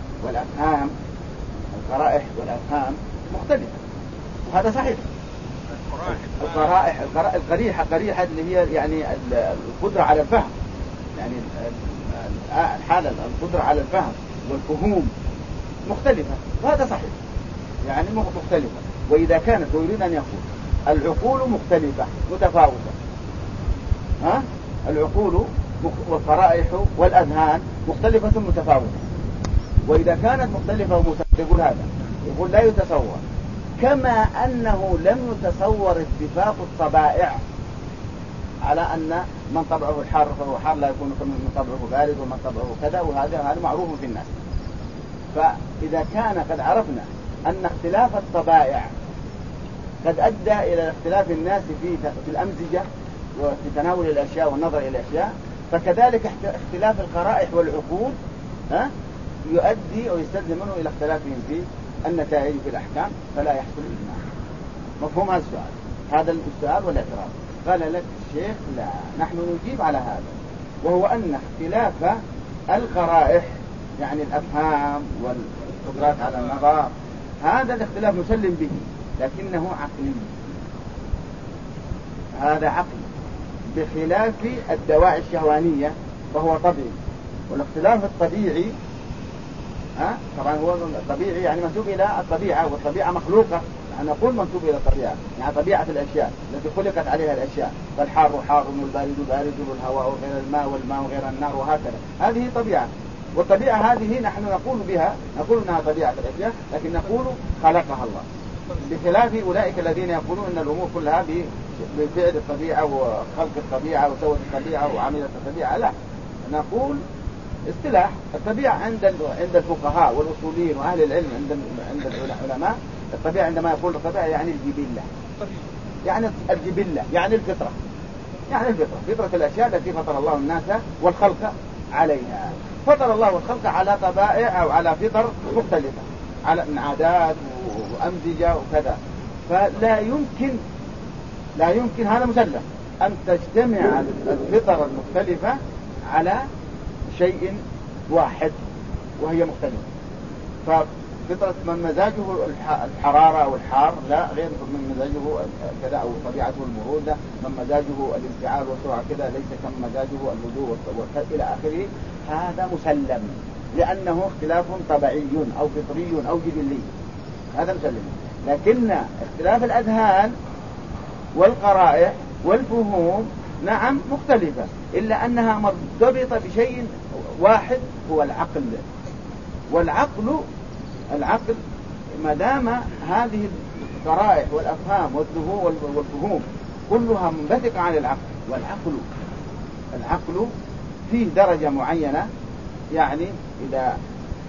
والأفهام مختلفة، وهذا صحيح. القريحة اللي هي يعني القدرة على الفهم، يعني الحالة القدرة على الفهم والفهوم مختلفة، وهذا صحيح يعني مختلفة. وإذا كانت ويريد أن يقول العقول مختلفة متفاوتة، العقول والقرائح والأذهان مختلفة متفاوتة، وإذا كانت مختلفة يقول هذا يقول لا يتصور، كما أنه لم يتصور اتفاق الطبائع على أن من طبعه الحار فهو حار لا يكون من طبعه بارد ومن طبعه كذا، وهذا معروف في الناس. فإذا كان قد عرفنا أن اختلاف الطبائع قد أدى إلى اختلاف الناس في الأمزجة وفي تناول الأشياء والنظر إلى الأشياء، فكذلك اختلاف القرائح والعقول يؤدي أو يستلزم منه إلى اختلافهم في النتائج في الأحكام، فلا يحصل الإجماع. مفهوم هذا السؤال؟ هذا السؤال والاعتراض. قال لك الشيخ لا، نحن نجيب على هذا، وهو أن اختلاف القرائح يعني الأفهام والقدرات على النظر هذا الاختلاف نسلم به، لكنه عقلي، هذا عقلي بخلاف الدواعي الشهوانية فهو طبيعي. والاختلاف الطبيعي طبعا هو الطبيعي يعني منسوب إلى الطبيعة، والطبيعة مخلوقة، يعني نقول منسوب إلى الطبيعة يعني طبيعة الأشياء التي خلقت عليها الأشياء، فالحار حار والبارد بارد والهواء غير الماء والماء غير النار، وهكذا. هذه طبيعة، والطبيعة هذه نحن نقول بها، نقول أنها طبيعة الأشياء، لكن نقول خلقها الله، بخلاف أولئك الذين يقولون أن الأمور كلها بفعل الطبيعة وخلق الطبيعة وسوى الطبيعة وعملت الطبيعة. لا، نقول اصطلاح الطبيعة عند الفقهاء والأصوليين وأهل العلم عند العلماء، الطبيعة عندما يقول الطبيعة يعني الجبلة، يعني الجبلة يعني الفطرة، يعني فطرة الأشياء التي فطر الله الناس والخلق عليها. فطر الله الخلق على طبائع أو على فطر مختلفة، على عادات وأمزجة وكذا، فلا يمكن هذا مسلم أن تجتمع الفطر المختلفة على شيء واحد وهي مختلفة. ففطرة من مزاجه الحرارة أو الحار لا غير من مزاجه كذا، أو طبيعته البرودة، من مزاجه الانفعال والسرعة كذا ليس كم مزاجه الهدوء إلى آخره. هذا مسلم لأنه اختلاف طبيعي أو فطري أو جبلي، هذا مسلم. لكن اختلاف الأذهان والقرائح والفهوم نعم مختلفة، إلا أنها مرتبطة بشيء واحد هو العقل. والعقل ما دام هذه القرائح والأفهام والفهوم كلها منبثقة عن العقل، والعقل فيه درجة معينة، يعني إذا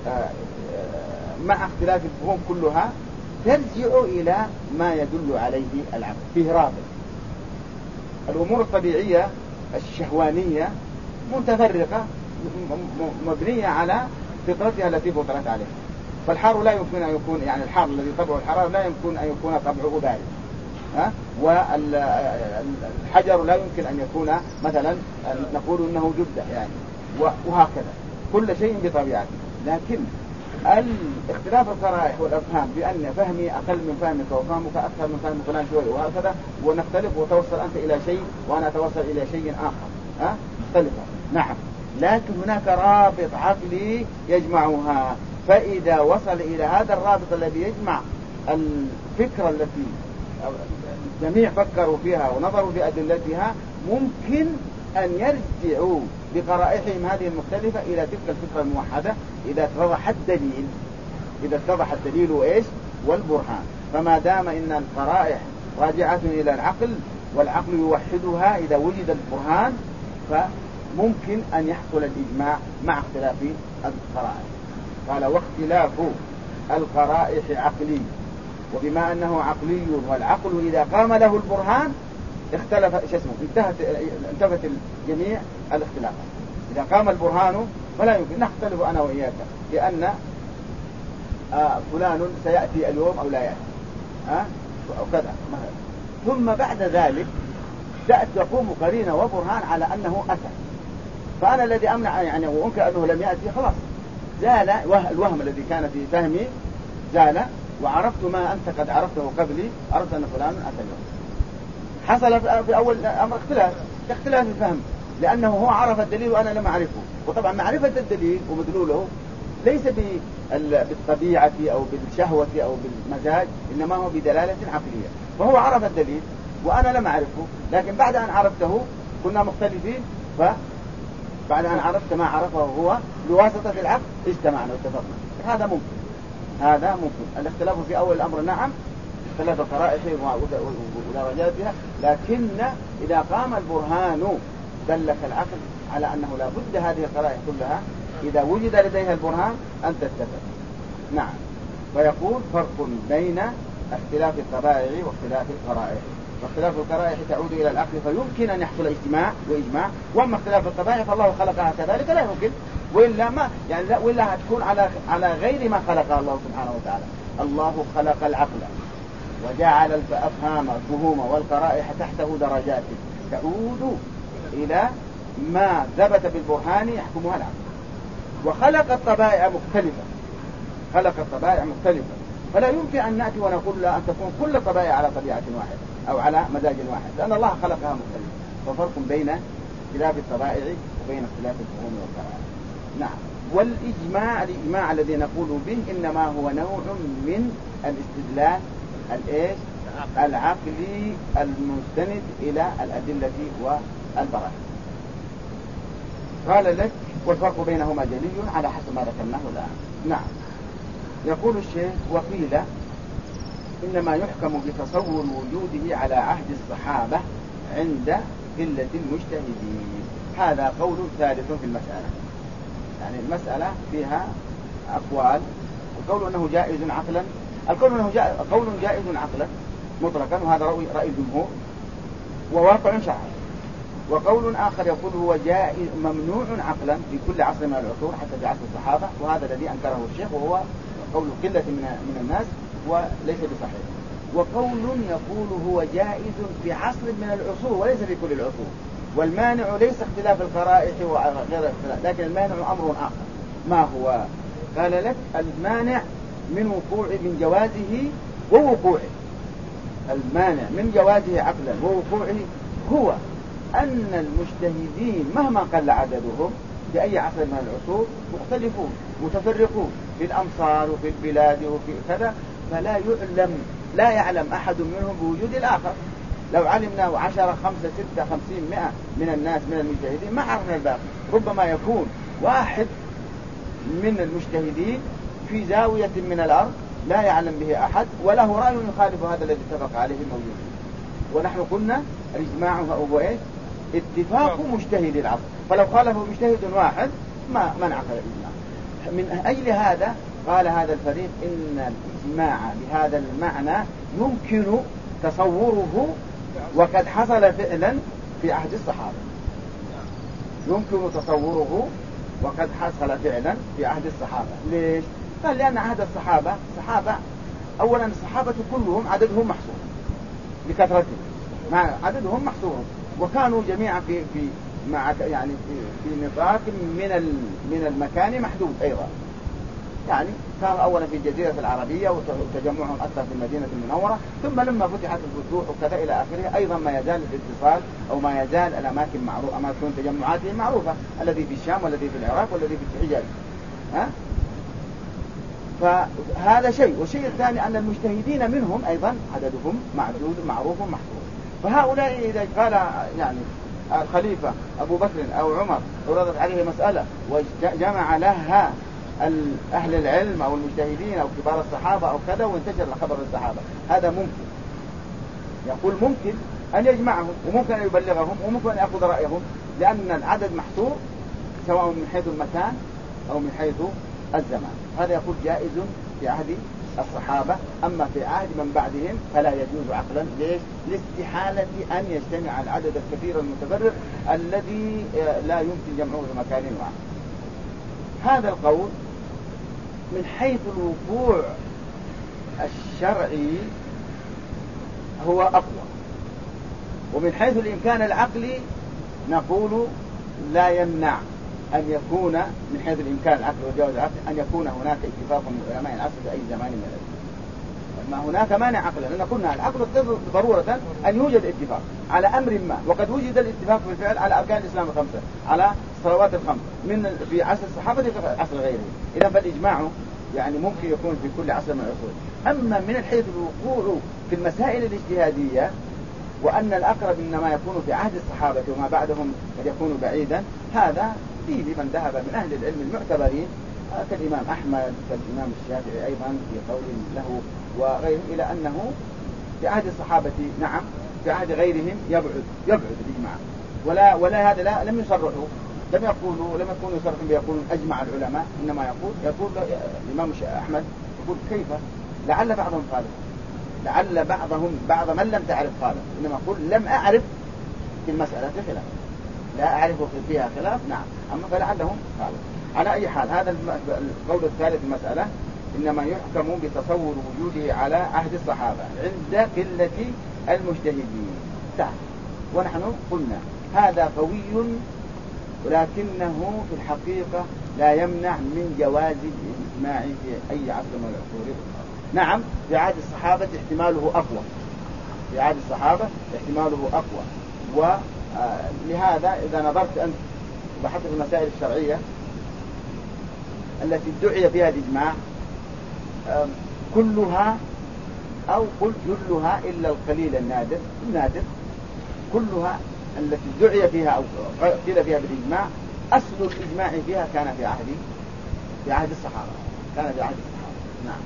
مع اختلاف الفهوم كلها ترجع إلى ما يدل عليه العقل، فيه رابط. الأمور الطبيعية الشهوانية متفرقة مبنية على فطرتها التي فطرت عليها. فالحار لا يمكن أن يكون، يعني الحار الذي طبعه الحرارة لا يمكن أن يكون طبعه بارد، والحجر لا يمكن أن يكون مثلا نقول إنه جدة يعني، وهكذا كل شيء بطبيعته. لكن اختلاف القرائح والأفهام بأن فهمي أقل من فهمك وفهمك أكثر من فهم فلان شوي وهكذا، ونختلف وتوصل أنت إلى شيء وأنا أتوصل إلى شيء آخر مختلفة. نعم، لكن هناك رابط عقلي يجمعها، فإذا وصل إلى هذا الرابط الذي يجمع الفكرة التي الجميع فكروا فيها ونظروا في أدلتها، ممكن أن يرجعوا بقرائحهم هذه المختلفة إلى تلك الفكرة الموحدة إذا اتضح الدليل وإيش والبرهان. فما دام إن القرائح راجعة إلى العقل والعقل يوحدها إذا وجد البرهان، فممكن أن يحصل الإجماع مع اختلاف القرائح. قال واختلاف القرائح عقلي، وبما أنه عقلي والعقل إذا قام له البرهان اختلف انتفت جميع الاختلافات. إذا قام البرهان فلا يمكن نختلف أنا وإياك لأن فلان سيأتي اليوم أو لا يأتي أو كذا. ثم بعد ذلك تقوم قرينة وبرهان على أنه أتى، فأنا الذي أمنع يعني وأنكر أنه لم يأتي خلاص زال الوهم الذي كان في فهمي زال، وعرفت ما أنت قد عرفته قبلي، عرفت أن فلان أتى اليوم. حصل في أول أمر اختلاف الفهم لأنه هو عرف الدليل وأنا لم أعرفه. وطبعا معرفة الدليل ومدلوله ليس بالطبيعة أو بالشهوة أو بالمزاج، إنما هو بدلالة عقلية. فهو عرف الدليل وأنا لم أعرفه، لكن بعد أن عرفته كنا مختلفين، فبعد أن عرفت ما عرفه هو بواسطة العقل اجتمعنا واتفقنا. هذا ممكن الاختلاف في أول الأمر نعم، اختلاف القرائح ولا رجال فيها، لكن إذا قام البرهان دلك العقل على أنه لا بد هذه القرائح كلها إذا وجد لديها البرهان أن تتفق. نعم. فيقول فرق بين اختلاف الطبائع واختلاف القرائح. واختلاف القرائح تعود إلى العقل فيمكن أن يحصل اجتماع وإجماع، وأما اختلاف الطبائع فالله خلقها كذلك لا يمكن، وإلا ما يعني وإلا هتكون على غير ما خلقها الله سبحانه وتعالى. الله خلق العقل وجعل الفهم والقرائح تحته درجات تعود إلى ما ثبت بالبرهان يحكمها العقل. وخلق الطبائع مختلفة، فلا يمكن أن نأتي ونقول لا أن تكون كل الطبائع على طبيعة واحدة أو على مزاج واحد، لأن الله خلقها مختلفة. ففرق بين اختلاف الطبائع وبين اختلاف الفهوم والقرائح. نعم. الإجماع الذي نقول به إنما هو نوع من الاستدلال العقلي المستند إلى الأدلة والبراهين. قال لك والفرق بينهما جلي على حسب ما ذكرناه الآن. نعم. يقول الشيخ وقيل إنما يحكم بتصور وجوده على عهد الصحابة عند قلة المجتهدين. هذا قول ثالث في المسألة، يعني المسألة فيها أقوال. القول أنه جائز عقلا، قول جائز عقلا مطلقا، وهذا رأي الجمهور وواقع شرعي. وقول آخر يقول هو جائز ممنوع عقلا في كل عصر من العصور حتى في عصر الصحابة، وهذا الذي أنكره الشيخ وهو قول قلة من الناس وليس بصحيح. وقول يقول هو جائز في عصر من العصور وليس في كل العصور، والمانع ليس اختلاف القرائح وغير اختلاف، لكن المانع أمر آخر. ما هو؟ قال لك المانع من جوازه ووقوعه. المانع من جوازه عقلا ووقوعه هو أن المجتهدين مهما قل عددهم في أي عصر من العصور مختلفون متفرقون في الأمصار وفي البلاد وفي كذا، لا يعلم أحد منهم بوجود الآخر. لو علمنا 10 5 6 50 100 من الناس من المجتهدين ما عرفنا الباقي. ربما يكون واحد من المجتهدين في زاوية من الأرض لا يعلم به أحد وله رأي يخالف هذا الذي اتفق عليه الموجود. ونحن قلنا الإجماع هو إيه؟ اتفاق مجتهد العصر، فلو خالفه مجتهد واحد ما منعقد الإجماع. من أجل هذا قال هذا الفريق إن الإجماع بهذا المعنى يمكن تصوره وقد حصل فعلا في عهد الصحابة. يمكن تصوره وقد حصل فعلا في عهد الصحابة. ليش؟ قال لأن عهد الصحابة أولا الصحابة كلهم عددهم محصور بكثرتهم، عددهم محصور، وكانوا جميعا في نطاق من المكان محدود أيضا. يعني كانوا أولا في الجزيرة العربية وتجمعهم أكثر في المدينة المنورة، ثم لما فتحت الفتوح وكذا إلى آخره أيضا ما يزال الاتصال أو ما يزال الأماكن معروفة، أماكن تجمعاتهم معروفة، الذي في الشام والذي في العراق والذي في الحجاز. فهذا شيء. والشيء الثاني أن المجتهدين منهم أيضا عددهم معدود معروف محصور. فهؤلاء إذا قال يعني الخليفة أبو بكر أو عمر عرضت عليه مسألة وجمع لها أهل العلم أو المجتهدين أو كبار الصحابة أو كذا وانتشر خبر الصحابة، هذا ممكن. يقول ممكن أن يجمعهم وممكن أن يبلغهم وممكن أن يأخذ رأيهم، لأن العدد محصور سواء من حيث المكان أو من حيث الزمان. هذا يقول جائز في عهد الصحابة، أما في عهد من بعدهم فلا يجوز عقلا. ليش؟ لاستحالة أن يجتمع العدد الكثير المتفرق الذي لا يمكن جمعه في مكان واحد. هذا القول من حيث الوقوع الشرعي هو أقوى، ومن حيث الإمكان العقلي نقول لا يمنع أن يكون من حيث الإمكان العقلي والجواز العقلي أن يكون هناك اتفاق من علماء العصر في أي زمان من الأزمان. ما هناك مانع عقلا، لأن قلنا العقل يقتضي ضرورة أن يوجد اتفاق على أمر ما، وقد وجد الاتفاق في الفعل على أركان الإسلام الخمسة، على الصلوات الخمس في عصر الصحابة في عصر غيرهم. إذا فالإجماع يعني ممكن يكون في كل عصر من العصور. أما من حيث الوقوع في المسائل الاجتهادية وأن الأقرب إنما يكون في عهد الصحابة وما بعدهم قد يكون بعيدا، هذا فيه من ذهب من أهل العلم المعتبرين كالإمام أحمد كالإمام الشافعي أيضا في قول له وغيره، إلى أنه في عهد الصحابة نعم، في عهد غيرهم يبعد الإجماع. ولا هذا لم يصرحوا، لم يكونوا يصرحون بيقولون أجمع العلماء، إنما يقول الإمام أحمد يقول كيف لعل بعضهم خالف، لعل بعض من لم تعرف خالف، إنما يقول لم أعرف في المسألة خلاف، لا أعرف فيها خلاف نعم، أما فلعلهم خالف. على أي حال هذا القول الثالث في المسألة إنما يحكم بتصور وجوده على عهد الصحابة عند قلة المجتهدين. ونحن قلنا هذا قوي، ولكنه في الحقيقة لا يمنع من جواز الإجماع في أي عصر من العصور. نعم في عهد الصحابة احتماله أقوى، في عهد الصحابة احتماله أقوى. ولهذا إذا نظرت أنت بحثت في المسائل الشرعية التي ادعي فيها الإجماع كلها أو قل جلها إلا القليل النادر كلها التي ادعي فيها أو قيل فيها بالإجماع أصل الإجماع فيها كان في عهد الصحابة، نعم.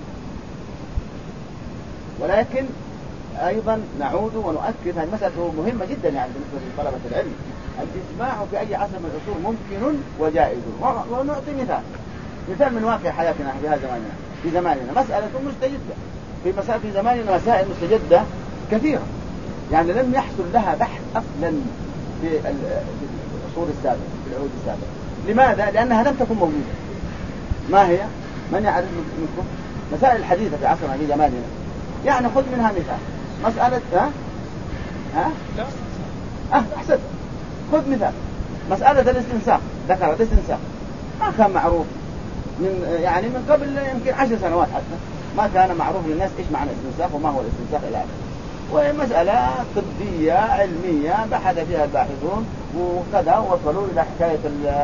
ونؤكد أيضا نعود ونؤكد هذه مسألة مهمة جدا يعني بالنسبة لطلبة العلم. الإجماع في أي عصر من العصور ممكن وجائز. ونعطي مثال من واقع حياتنا في زماننا مسألة مستجدة في زماننا مسائل مستجدة كثيرة، يعني لم يحصل لها بحث أصلا في العصور السابقة في العهود السابقة. لماذا؟ لأنها لم تكن موجودة. ما هي؟ من يعرف منكم مسائل الحديثة في عصرنا في زماننا؟ يعني خذ منها مثال مسألة أحسن، خذ مثال مسألة الاستنساخ. ذكرت الاستنساخ ما كان معروف من قبل يمكن 10 سنوات حتى ما كان معروف للناس إيش معنى الاستنساخ وما هو الاستنساخ إلى آخره. ومسألة طبية علمية بحث فيها الباحثون وكذا وصلوا إلى حكاية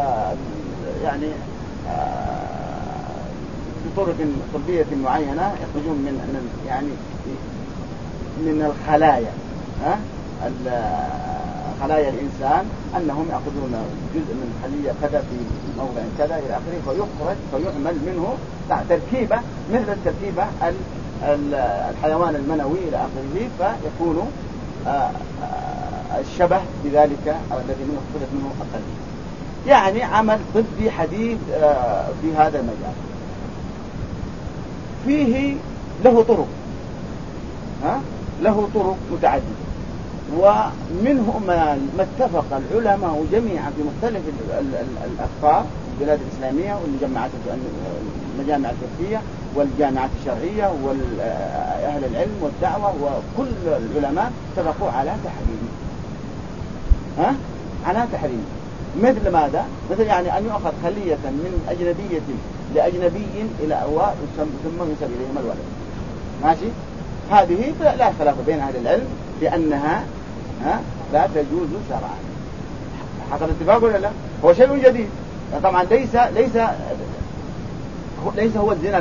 بطرق طبية معينة يخرجون من الخلايا خلايا الإنسان أنهم يأخذون جزء من خلية كذا في موضع كذا إلى آخره فيخرج فيعمل منه تركيبة مثل التركيبة الحيوان المنوي إلى آخره، فيكون الشبه بذلك الذي منه خرج منه الخلية. يعني عمل طبي حديث في هذا المجال فيه له طرق متعددة، ومنه ما اتفق العلماء جميعا في مختلف الأقطار البلاد الإسلامية والمجامعات الفقهية والجامعات الشرعية وأهل العلم والدعوة وكل العلماء اتفقوا على تحريم مثل ماذا؟ مثل يعني أن يؤخذ خلية من أجنبية لأجنبي إلى ثم ينسب إليهم الولد. ماشي؟ هذه لا خلاف بين أهل العلم لأنها لا تجوز شرعا. حصل اتفاق ولا لا؟ هو شيء جديد طبعا، ليس هو الزنا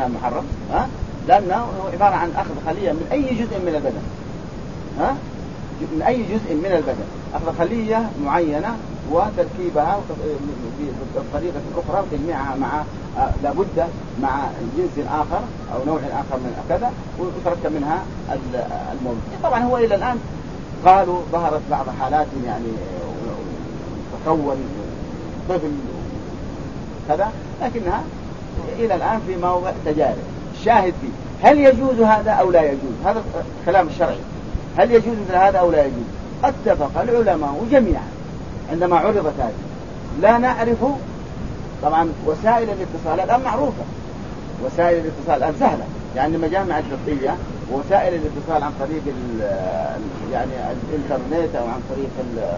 المحرم، لأنه عبارة عن أخذ خلية من أي جزء من البدن من أي جزء من البدن، أخذ خلية معينة وتركيبها بطريقة أخرى وتجميعها مع لابد مع جنس آخر أو نوع آخر من كذا وتركب منها المولود. طبعا هو إلى الآن قالوا ظهرت بعض حالات يعني تكون طفل كذا، لكنها إلى الآن في موضع تجارب. الشاهد فيه هل يجوز هذا أو لا يجوز، هذا الكلام الشرعي، هل يجوز مثل هذا أو لا يجوز. اتفق العلماء جميعا عندما عرضت هذه. لا نعرف طبعا وسائل الاتصال الآن معروفة، وسائل الاتصال الآن سهلة، يعني المجامع الطبية ووسائل الاتصال عن طريق يعني الإنترنت أو عن طريق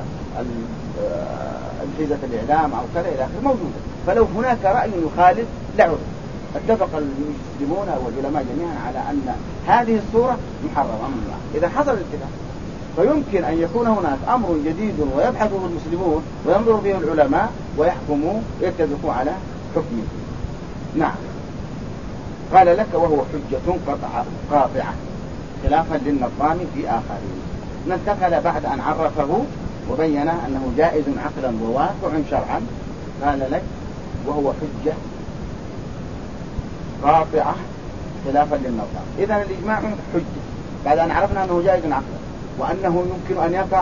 أجهزة الإعلام أو كذا إلى آخره موجودة. فلو هناك رأي يخالف لعب. اتفق المسلمون والعلماء جميعا على أن هذه الصورة محرمة ممنوعة. إذا حصل الاتفاق فيمكن أن يكون هناك أمر جديد ويبحثه المسلمون وينظر فيه العلماء ويحكموا يتفقوا على حكمه. نعم. قال لك وهو حجة قاطعة خلافا للنظام في آخرين. انتقل بعد أن عرفه وبين أنه جائز عقلا وواقع شرعا، قال لك وهو حجة قاطعة خلافا للنظام. إذن الإجماع حجة بعد أن عرفنا أنه جائز عقلا وأنه يمكن أن يقع.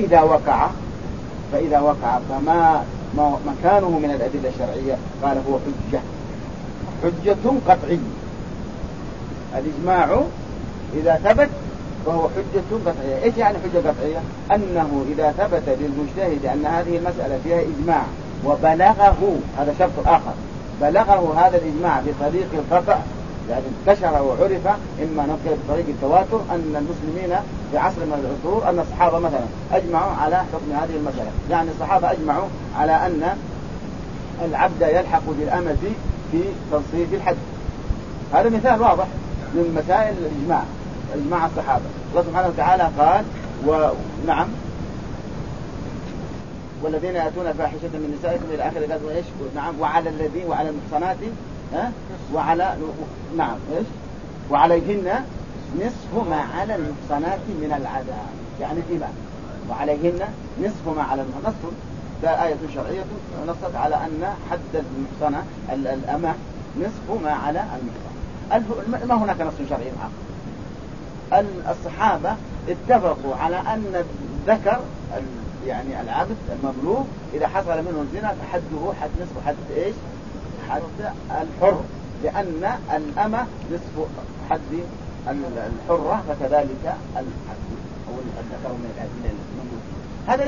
فإذا وقع فما مكانه من الأدلة الشرعية؟ قال هو حجة قطعية. الإجماع إذا ثبت فهو حجة قطعية. إيش يعني حجة قطعية؟ أنه إذا ثبت للمجتهد أن هذه المسألة فيها إجماع وبلغه، هذا شرط آخر، بلغه هذا الإجماع بطريق القطع، يعني انتشر وعرف إما نقل بطريق التواتر أن المسلمين في عصر من العصور أن الصحابة مثلا أجمعوا على حكم هذه المسألة. يعني الصحابة أجمعوا على أن العبد يلحق بالأمة في تنصيف الحد. هذا مثال واضح من مسائل الإجماع، إجماع الصحابة. الله سبحانه وتعالى قال ونعم والذين يأتون فاحشة من نسائكم إلى آخر قال وإيش نعم وعلى الذين وعلى المحصنات وعلى نعم إيش وعليهن نصف ما على المحصنات من العذاب. يعني إيمان وعليهن نصف ما على المحصنات. ده آية شرعية نصت على أن حد المحصنة الأمة نصف ما على المحصنة. ما هناك نص شرعي آخر. الصحابة اتفقوا على أن الذكر يعني العبد المملوك إذا حصل منه الزنا فحده حد نصف حد إيش حد الحر، لأن الأمة نصف حد الحرة فكذلك الحد أو الذكر من المملوك. هذا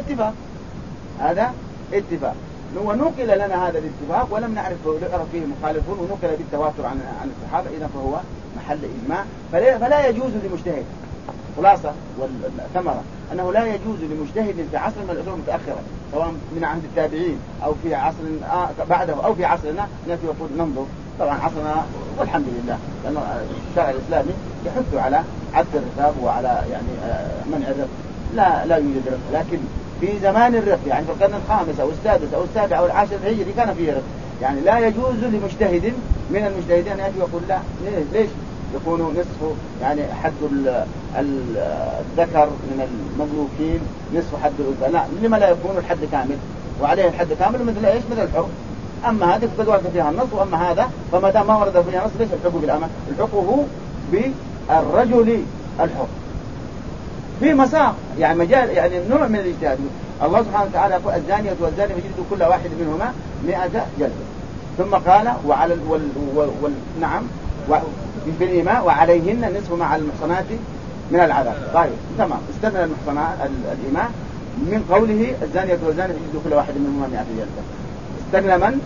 اتفاق. ونقل لنا هذا الاتفاق ولم نعرف فيه مخالفون ونقل بالتواتر عن الصحابة. إذا فهو محل إجماع. فلا يجوز لمجتهد، خلاصة والثمرة أنه لا يجوز لمجتهد في عصر من العصور المتأخرة سواء من عهد التابعين أو في عصر بعده أو في عصرنا نأتي يقول ننظر. طبعا عصرنا والحمد لله لأن الشرع الإسلامي يحث على عد الرقاب وعلى يعني منع الرق. لا يوجد رق، لكن في زمان الرق يعني في القرن الخامس أو السادس أو السابع أو العاشر الهجري كان فيه رق. يعني لا يجوز لمجتهد من المجتهدين أن يأتي يقول لا ليش يكون نصف يعني حد الذكر من المملوكين نصف حد الأنثى. لا، لما لا يكون الحد كامل وعليه الحد كامل مثل ايش مثل الحر. اما هذه قد ورد فيها النص، واما هذا فما دام ما ورد فيها نص ليس الحكم بالامه، الحكم بالرجل الحر في مساق يعني مجال يعني نوع من الاجتهاد. الله سبحانه وتعالى يقول الزانية والزاني فجلدوا كل واحد منهما 100 جلدة. ثم قال وعلى نعم في الإيماء وعليهن نصف ما على المحصنات من العذاب. طيب تمام، استثنى المحصنات الإيماء من قوله الزانية والزاني فجلدوا كل واحد منهما 100 جلدة. استثنى من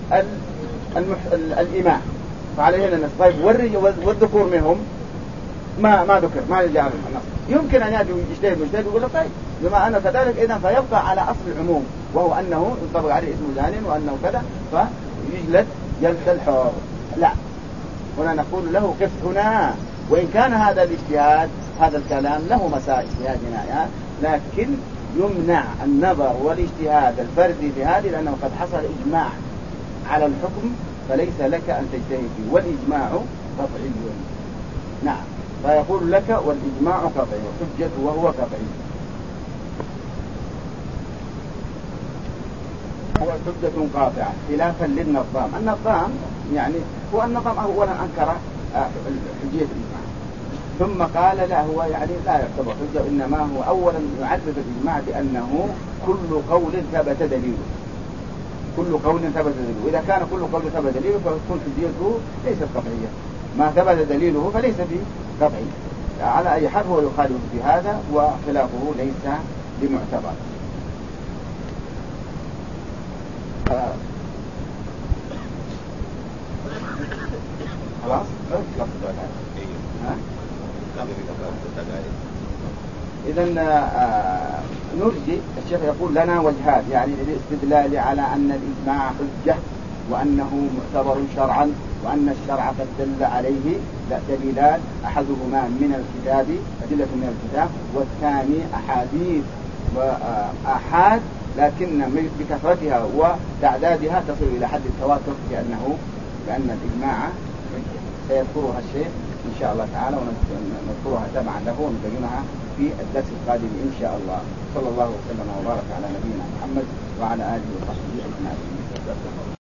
الإيماء فعليهن النصف. طيب والذكور منهم ما ذكر، ما جاء النص. يمكن أن يأتي مجتهد يقول طيب بما أنه كذلك إذن فيبقى على أصل العموم وهو أنه ينطبق عليه اسم زان وأنه كذا فيجلد جلد الحر. لا، هنا نقول له قف هنا، وإن كان هذا الاجتهاد هذا الكلام له مسائل فيها جنايات، لكن يمنع النظر والاجتهاد الفردي في هذه لأنه قد حصل إجماع على الحكم فليس لك أن تجتهد فيه، والإجماع قطعي. نعم، فيقول لك والإجماع قطعي حجة وهو قطعي. حجة قاطعة خلافا للنظام. النظام يعني هو النظام أولا أنكر حجية الإجماع، ثم قال لا هو يعني لا يعتبر حجة، إنما هو أولا يعرف الإجماع بأنه كل قول ثبت دليله، كل قول ثبت دليله، وإذا كان كل قول ثبت دليله فتكون حجيته ليست قطعية، ما ثبت دليله فليس بقطعي. على أي حال هو يخالف في هذا وخلافه ليس بمعتبر. خلاص إذا نرجي. الشيخ يقول لنا وجهات يعني للاستدلال على أن الإجماع حجة وأنه معتبر شرعا، وأن الشرع قد دل عليه دليلان، أحدهما من الكتاب أدلة من الكتاب، والثاني أحاديث وآحاد لكن بكثرتها وتعدادها تصل إلى حد التواتر، لأن الإجماع سيذكرها الشيخ إن شاء الله تعالى، ونذكرها تبعا له ونبينها في الدرس القادم إن شاء الله. صلى الله وسلم وبارك على نبينا محمد وعلى آله وصحبه أجمعين.